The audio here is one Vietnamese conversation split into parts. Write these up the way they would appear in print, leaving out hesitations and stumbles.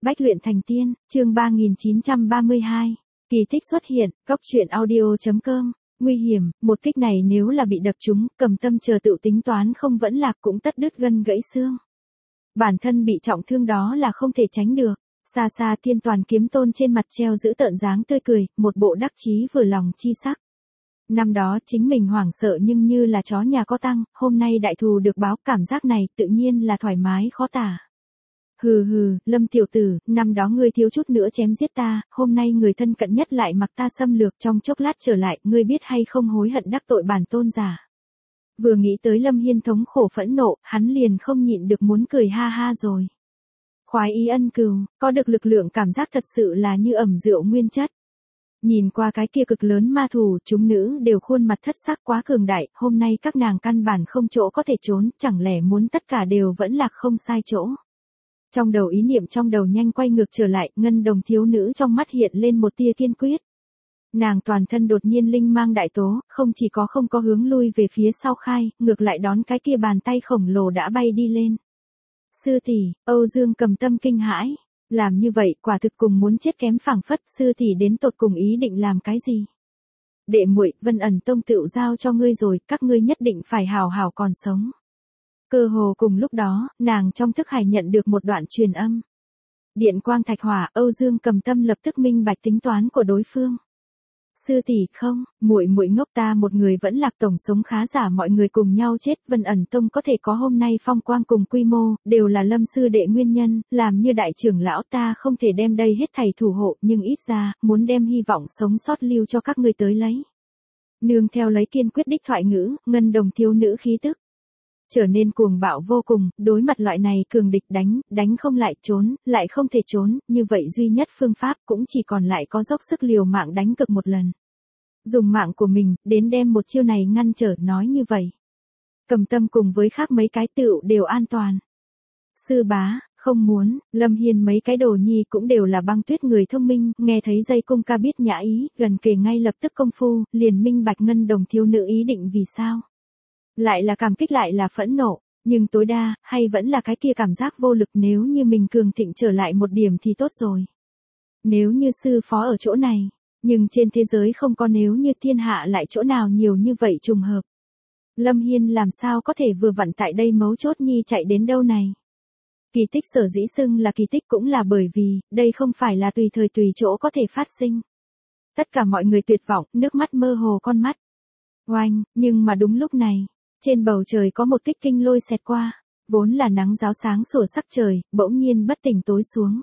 Bách luyện thành tiên, chương 3932. Kỳ tích xuất hiện, góc truyện audio.com. Nguy hiểm, một kích này nếu là bị đập trúng, Cầm Tâm chờ tự tính toán không vẫn lạc cũng tất đứt gân gãy xương. Bản thân bị trọng thương đó là không thể tránh được. Xa xa Thiên Toàn Kiếm Tôn trên mặt treo giữ tợn dáng tươi cười, một bộ đắc chí vừa lòng chi sắc. Năm đó chính mình hoảng sợ nhưng như là chó nhà có tăng, hôm nay đại thù được báo, cảm giác này tự nhiên là thoải mái khó tả. Hừ hừ, Lâm tiểu tử, năm đó ngươi thiếu chút nữa chém giết ta, hôm nay người thân cận nhất lại mặc ta xâm lược, trong chốc lát trở lại, ngươi biết hay không hối hận đắc tội bản tôn giả. Vừa nghĩ tới Lâm Hiên thống khổ phẫn nộ, hắn liền không nhịn được muốn cười ha ha rồi. Khoái ý ân cừu, có được lực lượng cảm giác thật sự là như ẩm rượu nguyên chất. Nhìn qua cái kia cực lớn ma thù, chúng nữ đều khuôn mặt thất sắc quá cường đại, hôm nay các nàng căn bản không chỗ có thể trốn, chẳng lẽ muốn tất cả đều vẫn lạc không sai chỗ. Trong đầu ý niệm trong đầu nhanh quay ngược trở lại, Ngân Đồng thiếu nữ trong mắt hiện lên một tia kiên quyết. Nàng toàn thân đột nhiên linh mang đại tố, không chỉ có không có hướng lui về phía sau khai, ngược lại đón cái kia bàn tay khổng lồ đã bay đi lên. Sư tỷ, Âu Dương Cầm Tâm kinh hãi, làm như vậy quả thực cùng muốn chết kém phảng phất, sư tỷ đến tột cùng ý định làm cái gì? Đệ muội, Vân Ẩn Tông tựu giao cho ngươi rồi, các ngươi nhất định phải hào hào còn sống. Cơ hồ cùng lúc đó, nàng trong thức hải nhận được một đoạn truyền âm. Điện quang thạch hỏa, Âu Dương Cầm Tâm lập tức minh bạch tính toán của đối phương. Sư tỷ không, muội muội ngốc, ta một người vẫn lạc, tổng sống khá giả mọi người cùng nhau chết, Vân Ẩn Tông có thể có hôm nay phong quang cùng quy mô, đều là Lâm sư đệ nguyên nhân, làm như đại trưởng lão ta không thể đem đây hết thảy thủ hộ, nhưng ít ra, muốn đem hy vọng sống sót lưu cho các ngươi tới lấy. Nương theo lấy kiên quyết đích thoại ngữ, Ngân Đồng thiếu nữ khí tức trở nên cuồng bạo vô cùng, đối mặt loại này cường địch đánh không lại, trốn, lại không thể trốn, như vậy duy nhất phương pháp cũng chỉ còn lại có dốc sức liều mạng đánh cực một lần. Dùng mạng của mình, đến đem một chiêu này ngăn trở, nói như vậy. Cầm Tâm cùng với khác mấy cái tựu đều an toàn. Sư bá, không muốn, Lâm Hiên mấy cái đồ nhi cũng đều là Băng Tuyết người thông minh, nghe thấy dây cung ca biết nhã ý, gần kề ngay lập tức công phu, liền minh bạch Ngân Đồng thiếu nữ ý định vì sao. Lại là cảm kích lại là phẫn nộ, nhưng tối đa, hay vẫn là cái kia cảm giác vô lực, nếu như mình cường thịnh trở lại một điểm thì tốt rồi. Nếu như sư phó ở chỗ này, nhưng trên thế giới không có nếu như, thiên hạ lại chỗ nào nhiều như vậy trùng hợp. Lâm Hiên làm sao có thể vừa vặn tại đây mấu chốt nhi chạy đến đâu này. Kỳ tích sở dĩ xưng là kỳ tích cũng là bởi vì, đây không phải là tùy thời tùy chỗ có thể phát sinh. Tất cả mọi người tuyệt vọng, nước mắt mơ hồ con mắt. Oanh, nhưng mà đúng lúc này. Trên bầu trời có một kích kinh lôi xẹt qua, vốn là nắng ráo sáng sủa sắc trời, bỗng nhiên bất tỉnh tối xuống.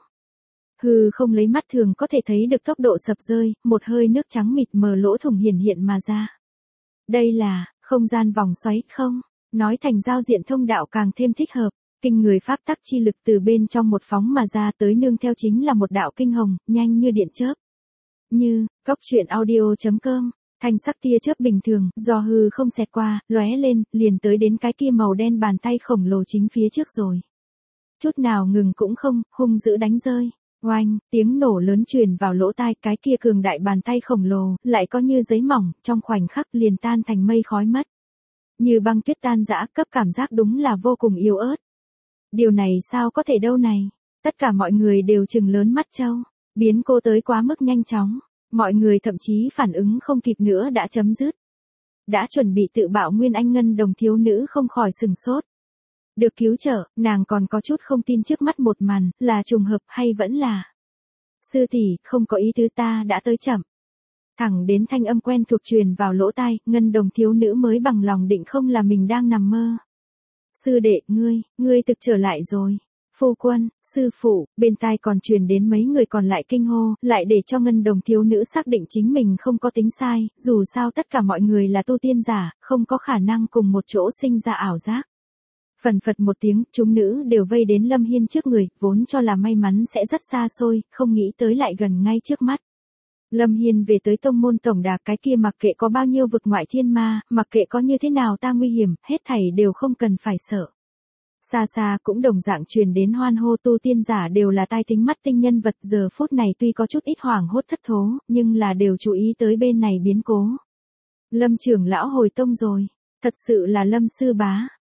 Hư không lấy mắt thường có thể thấy được tốc độ sập rơi, một hơi nước trắng mịt mờ lỗ thủng hiển hiện mà ra. Đây là, không gian vòng xoáy không? Nói thành giao diện thông đạo càng thêm thích hợp, kinh người pháp tắc chi lực từ bên trong một phóng mà ra tới, nương theo chính là một đạo kinh hồng, nhanh như điện chớp. Như, góc truyện audio.com. Thanh sắc tia chớp bình thường, do hư không xẹt qua, lóe lên, liền tới đến cái kia màu đen bàn tay khổng lồ chính phía trước rồi. Chút nào ngừng cũng không, hung dữ đánh rơi. Oanh, tiếng nổ lớn truyền vào lỗ tai, cái kia cường đại bàn tay khổng lồ, lại có như giấy mỏng, trong khoảnh khắc liền tan thành mây khói mất. Như băng tuyết tan rã, cấp cảm giác đúng là vô cùng yếu ớt. Điều này sao có thể đâu này? Tất cả mọi người đều trừng lớn mắt trâu, biến cô tới quá mức nhanh chóng. Mọi người thậm chí phản ứng không kịp nữa đã chấm dứt. Đã chuẩn bị tự bạo Nguyên Anh Ngân Đồng thiếu nữ không khỏi sừng sốt. Được cứu trợ, nàng còn có chút không tin trước mắt một màn, là trùng hợp hay vẫn là. Sư tỷ, không có ý tứ, ta đã tới chậm. Thẳng đến thanh âm quen thuộc truyền vào lỗ tai, Ngân Đồng thiếu nữ mới bằng lòng định không là mình đang nằm mơ. Sư đệ, ngươi thực trở lại rồi. Phu quân, sư phụ, bên tai còn truyền đến mấy người còn lại kinh hô, lại để cho Ngân Đồng thiếu nữ xác định chính mình không có tính sai, dù sao tất cả mọi người là tu tiên giả, không có khả năng cùng một chỗ sinh ra ảo giác. Phần phật một tiếng, chúng nữ đều vây đến Lâm Hiên trước người, vốn cho là may mắn sẽ rất xa xôi, không nghĩ tới lại gần ngay trước mắt. Lâm Hiên về tới tông môn tổng đà, cái kia mặc kệ có bao nhiêu vực ngoại thiên ma, mặc kệ có như thế nào ta nguy hiểm, hết thảy đều không cần phải sợ. Xa xa cũng đồng dạng truyền đến hoan hô, tu tiên giả đều là tai tính mắt tinh nhân vật, giờ phút này tuy có chút ít hoảng hốt thất thố, nhưng là đều chú ý tới bên này biến cố. Lâm trưởng lão hồi tông rồi, thật sự là Lâm sư bá.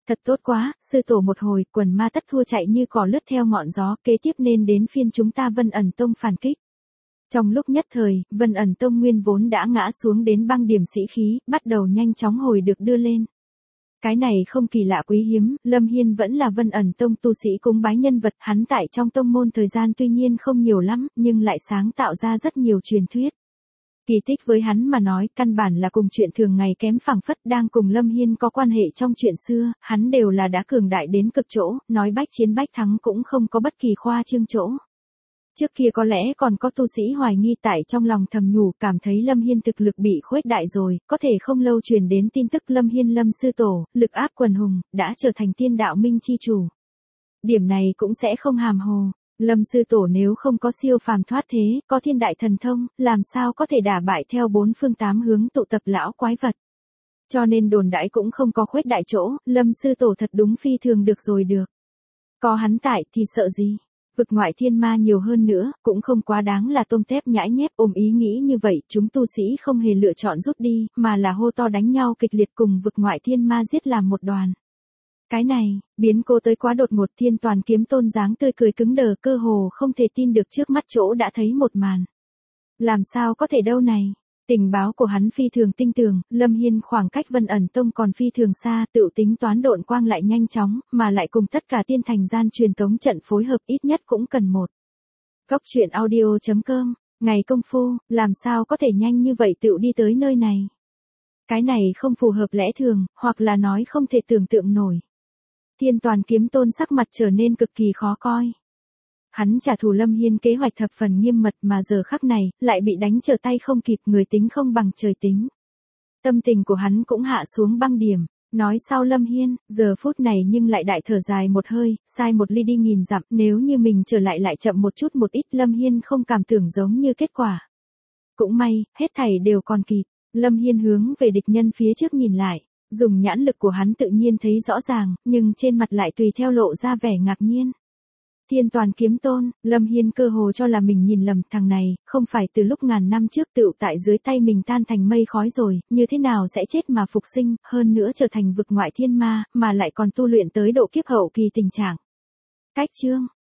Thật tốt quá, sư tổ một hồi, quần ma tất thua chạy như cỏ lướt theo ngọn gió, kế tiếp nên đến phiên chúng ta Vân ẩn tông phản kích. Trong lúc nhất thời, Vân ẩn tông nguyên vốn đã ngã xuống đến băng điểm sĩ khí, bắt đầu nhanh chóng hồi được đưa lên. Cái này không kỳ lạ quý hiếm, Lâm Hiên vẫn là Vân ẩn tông tu sĩ cúng bái nhân vật, hắn tại trong tông môn thời gian tuy nhiên không nhiều lắm, nhưng lại sáng tạo ra rất nhiều truyền thuyết. Kỳ tích với hắn mà nói, căn bản là cùng chuyện thường ngày kém phảng phất, đang cùng Lâm Hiên có quan hệ trong chuyện xưa, hắn đều là đã cường đại đến cực chỗ, nói bách chiến bách thắng cũng không có bất kỳ khoa trương chỗ. Trước kia có lẽ còn có tu sĩ hoài nghi tại trong lòng thầm nhủ, cảm thấy Lâm Hiên thực lực bị khuếch đại rồi, có thể không lâu truyền đến tin tức Lâm Hiên Lâm sư tổ, lực áp quần hùng, đã trở thành tiên đạo minh chi chủ. Điểm này cũng sẽ không hàm hồ. Lâm sư tổ nếu không có siêu phàm thoát thế, có thiên đại thần thông, làm sao có thể đả bại theo bốn phương tám hướng tụ tập lão quái vật. Cho nên đồn đãi cũng không có khuếch đại chỗ, Lâm sư tổ thật đúng phi thường được rồi được. Có hắn tại thì sợ gì? Vực ngoại thiên ma nhiều hơn nữa, cũng không quá đáng là tôm tép nhãi nhép, ôm ý nghĩ như vậy, chúng tu sĩ không hề lựa chọn rút đi, mà là hô to đánh nhau kịch liệt cùng vực ngoại thiên ma giết làm một đoàn. Cái này, biến cô tới quá đột ngột, Thiên Toàn Kiếm Tôn dáng tươi cười cứng đờ, cơ hồ không thể tin được trước mắt chỗ đã thấy một màn. Làm sao có thể đâu này? Tình báo của hắn phi thường tinh tường, Lâm Hiên khoảng cách Vân ẩn tông còn phi thường xa, tự tính toán độn quang lại nhanh chóng, mà lại cùng tất cả tiên thành gian truyền tống trận phối hợp ít nhất cũng cần một. Góc truyện audio.com, ngày công phu, làm sao có thể nhanh như vậy tự đi tới nơi này? Cái này không phù hợp lẽ thường, hoặc là nói không thể tưởng tượng nổi. Thiên Toàn Kiếm Tôn sắc mặt trở nên cực kỳ khó coi. Hắn trả thù Lâm Hiên kế hoạch thập phần nghiêm mật mà giờ khắc này, lại bị đánh trở tay không kịp, người tính không bằng trời tính. Tâm tình của hắn cũng hạ xuống băng điểm, nói sau Lâm Hiên, giờ phút này nhưng lại đại thở dài một hơi, sai một ly đi nghìn dặm, nếu như mình trở lại lại chậm một chút một ít, Lâm Hiên không cảm tưởng giống như kết quả. Cũng may, hết thảy đều còn kịp, Lâm Hiên hướng về địch nhân phía trước nhìn lại, dùng nhãn lực của hắn tự nhiên thấy rõ ràng, nhưng trên mặt lại tùy theo lộ ra vẻ ngạc nhiên. Thiên Toàn Kiếm Tôn, Lâm Hiên cơ hồ cho là mình nhìn lầm, thằng này, không phải từ lúc ngàn năm trước tựu tại dưới tay mình tan thành mây khói rồi, như thế nào sẽ chết mà phục sinh, hơn nữa trở thành vực ngoại thiên ma, mà lại còn tu luyện tới độ kiếp hậu kỳ tình trạng. Cách chương.